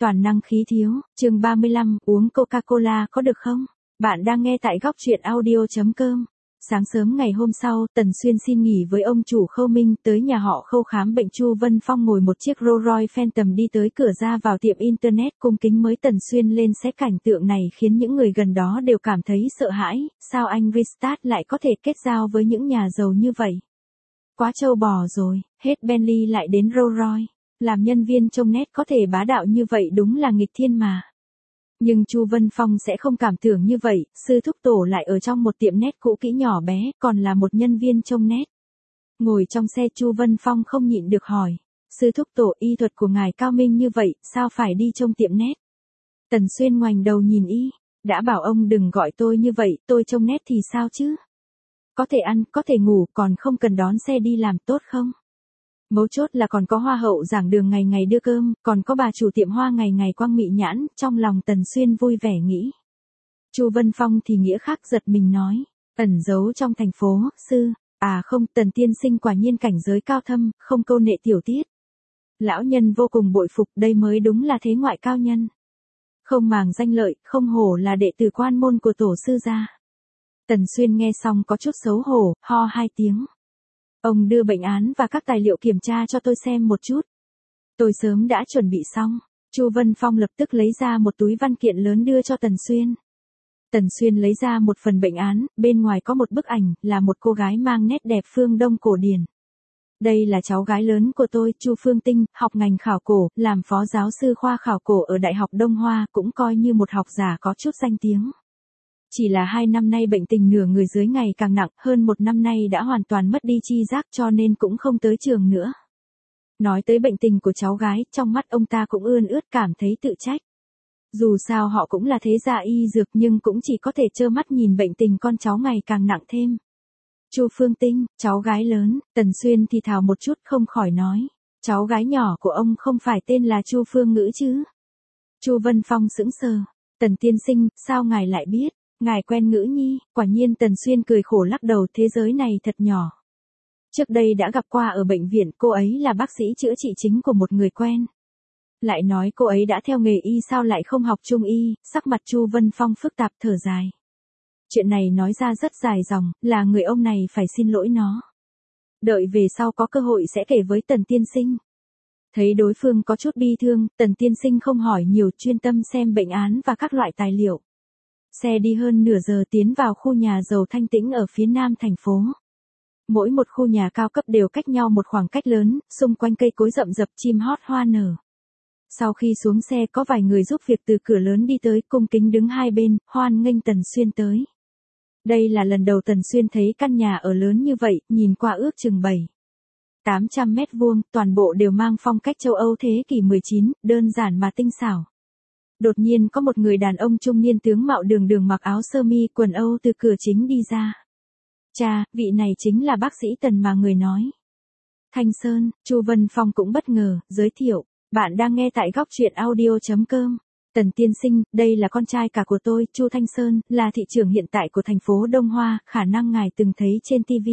toàn năng khí thiếu, chương 35, uống Coca-Cola có được không? Bạn đang nghe tại góc truyện audio.com. Sáng sớm ngày hôm sau, Tần Xuyên xin nghỉ với ông chủ Khâu Minh tới nhà họ Khâu khám bệnh. Chu Vân Phong ngồi một chiếc Rolls Royce Phantom đi tới cửa ra vào tiệm Internet cung kính mới Tần Xuyên lên xe. Cảnh tượng này khiến những người gần đó đều cảm thấy sợ hãi, sao anh Restart lại có thể kết giao với những nhà giàu như vậy? Quá trâu bò rồi, hết Bentley lại đến Rolls Royce. Làm nhân viên trông nét có thể bá đạo như vậy đúng là nghịch thiên mà. Nhưng Chu Vân Phong sẽ không cảm tưởng như vậy, sư thúc tổ lại ở trong một tiệm nét cũ kỹ nhỏ bé, còn là một nhân viên trông nét. Ngồi trong xe Chu Vân Phong không nhịn được hỏi, sư thúc tổ y thuật của ngài cao minh như vậy, sao phải đi trông tiệm nét? Tần Xuyên ngoảnh đầu nhìn y, đã bảo ông đừng gọi tôi như vậy, tôi trông nét thì sao chứ? Có thể ăn, có thể ngủ, còn không cần đón xe đi làm tốt không? Mấu chốt là còn có hoa hậu giảng đường ngày ngày đưa cơm, còn có bà chủ tiệm hoa ngày ngày quăng mị nhãn, trong lòng Tần Xuyên vui vẻ nghĩ. Chu Vân Phong thì nghĩa khác giật mình nói, ẩn giấu trong thành phố, sư, à không, Tần tiên sinh quả nhiên cảnh giới cao thâm, không câu nệ tiểu tiết. Lão nhân vô cùng bội phục, đây mới đúng là thế ngoại cao nhân. Không màng danh lợi, không hổ là đệ tử quan môn của tổ sư gia. Tần Xuyên nghe xong có chút xấu hổ, ho hai tiếng. Ông đưa bệnh án và các tài liệu kiểm tra cho tôi xem một chút. Tôi sớm đã chuẩn bị xong. Chu Vân Phong lập tức lấy ra một túi văn kiện lớn đưa cho Tần Xuyên. Tần Xuyên lấy ra một phần bệnh án, bên ngoài có một bức ảnh, là một cô gái mang nét đẹp phương Đông cổ điển. Đây là cháu gái lớn của tôi, Chu Phương Tinh, học ngành khảo cổ, làm phó giáo sư khoa khảo cổ ở Đại học Đông Hoa, cũng coi như một học giả có chút danh tiếng. Chỉ là 2 năm nay bệnh tình nửa người dưới ngày càng nặng, hơn 1 năm nay đã hoàn toàn mất đi chi giác cho nên cũng không tới trường nữa. Nói tới bệnh tình của cháu gái, trong mắt ông ta cũng ươn ướt cảm thấy tự trách. Dù sao họ cũng là thế gia y dược nhưng cũng chỉ có thể trơ mắt nhìn bệnh tình con cháu ngày càng nặng thêm. Chu Phương Tinh, cháu gái lớn, Tần Xuyên thì thào một chút không khỏi nói. Cháu gái nhỏ của ông không phải tên là Chu Phương Ngữ chứ? Chu Vân Phong sững sờ. Tần tiên sinh, sao ngài lại biết? Ngài quen Ngữ Nhi, quả nhiên Tần Xuyên cười khổ lắc đầu, thế giới này thật nhỏ. Trước đây đã gặp qua ở bệnh viện, cô ấy là bác sĩ chữa trị chính của một người quen. Lại nói cô ấy đã theo nghề y sao lại không học trung y, sắc mặt Chu Vân Phong phức tạp thở dài. Chuyện này nói ra rất dài dòng, là người ông này phải xin lỗi nó. Đợi về sau có cơ hội sẽ kể với Tần tiên sinh. Thấy đối phương có chút bi thương, Tần tiên sinh không hỏi nhiều, chuyên tâm xem bệnh án và các loại tài liệu. Xe đi hơn nửa giờ tiến vào khu nhà giàu thanh tĩnh ở phía nam thành phố. Mỗi một khu nhà cao cấp đều cách nhau một khoảng cách lớn, xung quanh cây cối rậm rập, chim hót hoa nở. Sau khi xuống xe có vài người giúp việc từ cửa lớn đi tới, cung kính đứng hai bên, hoan nghênh Tần Xuyên tới. Đây là lần đầu Tần Xuyên thấy căn nhà ở lớn như vậy, nhìn qua ước chừng 700-800 mét vuông, toàn bộ đều mang phong cách châu Âu thế kỷ 19, đơn giản mà tinh xảo. Đột nhiên có một người đàn ông trung niên tướng mạo đường đường mặc áo sơ mi quần Âu từ cửa chính đi ra. Cha, vị này chính là bác sĩ Tần mà người nói. Thanh Sơn, Chu Vân Phong cũng bất ngờ, giới thiệu, bạn đang nghe tại góc truyện audio.com. Tần tiên sinh, đây là con trai cả của tôi, Chu Thanh Sơn, là thị trưởng hiện tại của thành phố Đông Hoa, khả năng ngài từng thấy trên TV.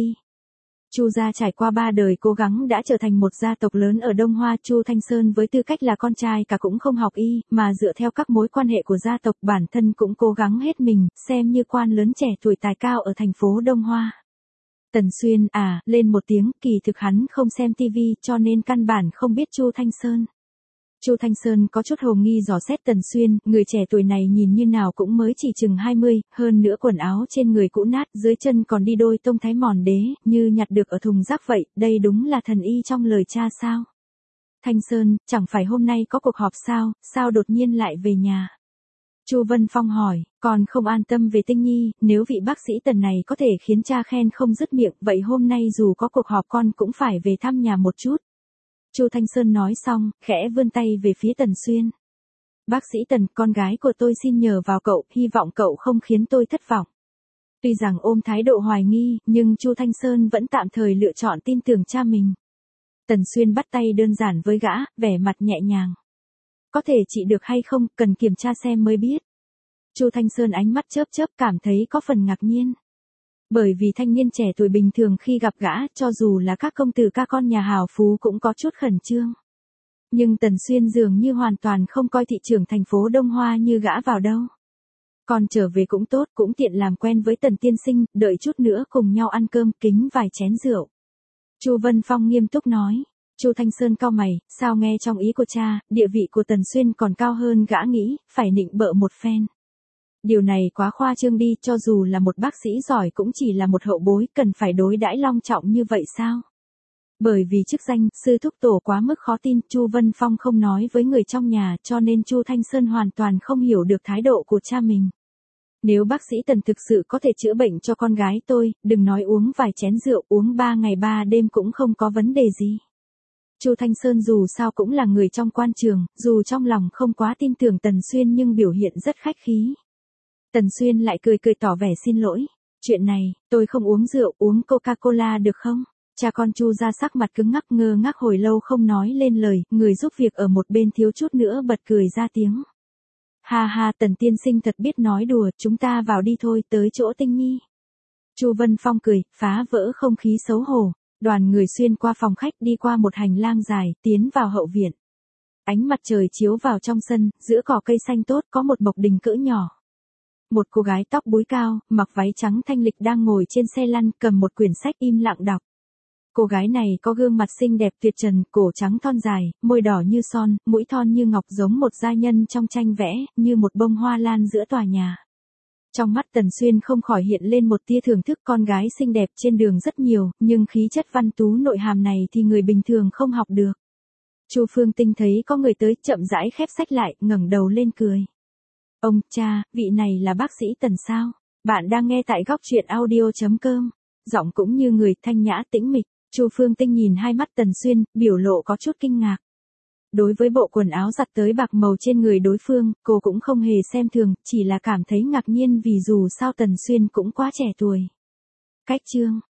Chu gia trải qua 3 đời cố gắng đã trở thành một gia tộc lớn ở Đông Hoa. Chu Thanh Sơn với tư cách là con trai cả cũng không học y, mà dựa theo các mối quan hệ của gia tộc bản thân cũng cố gắng hết mình, xem như quan lớn trẻ tuổi tài cao ở thành phố Đông Hoa. Tần Xuyên, lên một tiếng, kỳ thực hắn không xem TV cho nên căn bản không biết Chu Thanh Sơn. Chu Thanh Sơn có chút hồ nghi dò xét Tần Xuyên, người trẻ tuổi này nhìn như nào cũng mới chỉ chừng 20, hơn nữa quần áo trên người cũ nát, dưới chân còn đi đôi tông thái mòn đế, như nhặt được ở thùng rác vậy, đây đúng là thần y trong lời cha sao? Thanh Sơn, chẳng phải hôm nay có cuộc họp sao đột nhiên lại về nhà? Chu Vân Phong hỏi, còn không an tâm về Tinh Nhi, nếu vị bác sĩ Tần này có thể khiến cha khen không dứt miệng, vậy hôm nay dù có cuộc họp con cũng phải về thăm nhà một chút. Chu Thanh Sơn nói xong, khẽ vươn tay về phía Tần Xuyên. Bác sĩ Tần, con gái của tôi xin nhờ vào cậu, hy vọng cậu không khiến tôi thất vọng. Tuy rằng ôm thái độ hoài nghi, nhưng Chu Thanh Sơn vẫn tạm thời lựa chọn tin tưởng cha mình. Tần Xuyên bắt tay đơn giản với gã, vẻ mặt nhẹ nhàng. Có thể trị được hay không, cần kiểm tra xem mới biết. Chu Thanh Sơn ánh mắt chớp chớp cảm thấy có phần ngạc nhiên. Bởi vì thanh niên trẻ tuổi bình thường khi gặp gã, cho dù là các công tử ca con nhà hào phú cũng có chút khẩn trương. Nhưng Tần Xuyên dường như hoàn toàn không coi thị trưởng thành phố Đông Hoa như gã vào đâu. Còn trở về cũng tốt, cũng tiện làm quen với Tần tiên sinh, đợi chút nữa cùng nhau ăn cơm, kính vài chén rượu. Chu Vân Phong nghiêm túc nói. Chu Thanh Sơn cau mày, sao nghe trong ý của cha, địa vị của Tần Xuyên còn cao hơn gã nghĩ, phải nịnh bợ một phen. Điều này quá khoa trương đi, cho dù là một bác sĩ giỏi cũng chỉ là một hậu bối, cần phải đối đãi long trọng như vậy sao? Bởi vì chức danh, sư thúc tổ quá mức khó tin, Chu Vân Phong không nói với người trong nhà, cho nên Chu Thanh Sơn hoàn toàn không hiểu được thái độ của cha mình. Nếu bác sĩ Tần thực sự có thể chữa bệnh cho con gái tôi, đừng nói uống vài chén rượu, uống 3 ngày 3 đêm cũng không có vấn đề gì. Chu Thanh Sơn dù sao cũng là người trong quan trường, dù trong lòng không quá tin tưởng Tần Xuyên nhưng biểu hiện rất khách khí. Tần Xuyên lại cười cười tỏ vẻ xin lỗi. Chuyện này, tôi không uống rượu, uống Coca-Cola được không? Cha con Chu ra sắc mặt cứng ngắc ngơ ngác hồi lâu không nói lên lời, người giúp việc ở một bên thiếu chút nữa bật cười ra tiếng. Ha ha, Tần tiên sinh thật biết nói đùa, chúng ta vào đi thôi, tới chỗ Tinh Nhi. Chu Vân Phong cười, phá vỡ không khí xấu hổ. Đoàn người xuyên qua phòng khách đi qua một hành lang dài, tiến vào hậu viện. Ánh mặt trời chiếu vào trong sân, giữa cỏ cây xanh tốt có một bộc đình cỡ nhỏ. Một cô gái tóc búi cao, mặc váy trắng thanh lịch đang ngồi trên xe lăn, cầm một quyển sách im lặng đọc. Cô gái này có gương mặt xinh đẹp tuyệt trần, cổ trắng thon dài, môi đỏ như son, mũi thon như ngọc giống một giai nhân trong tranh vẽ, như một bông hoa lan giữa tòa nhà. Trong mắt Tần Xuyên không khỏi hiện lên một tia thưởng thức, con gái xinh đẹp trên đường rất nhiều, nhưng khí chất văn tú nội hàm này thì người bình thường không học được. Chu Phương Tinh thấy có người tới, chậm rãi khép sách lại, ngẩng đầu lên cười. Ông, cha, vị này là bác sĩ Tần sao? Bạn đang nghe tại góc truyện audio.com. Giọng cũng như người thanh nhã tĩnh mịch. Chu Phương Tinh nhìn hai mắt Tần Xuyên, biểu lộ có chút kinh ngạc. Đối với bộ quần áo giặt tới bạc màu trên người đối phương, cô cũng không hề xem thường, chỉ là cảm thấy ngạc nhiên vì dù sao Tần Xuyên cũng quá trẻ tuổi. Cách chương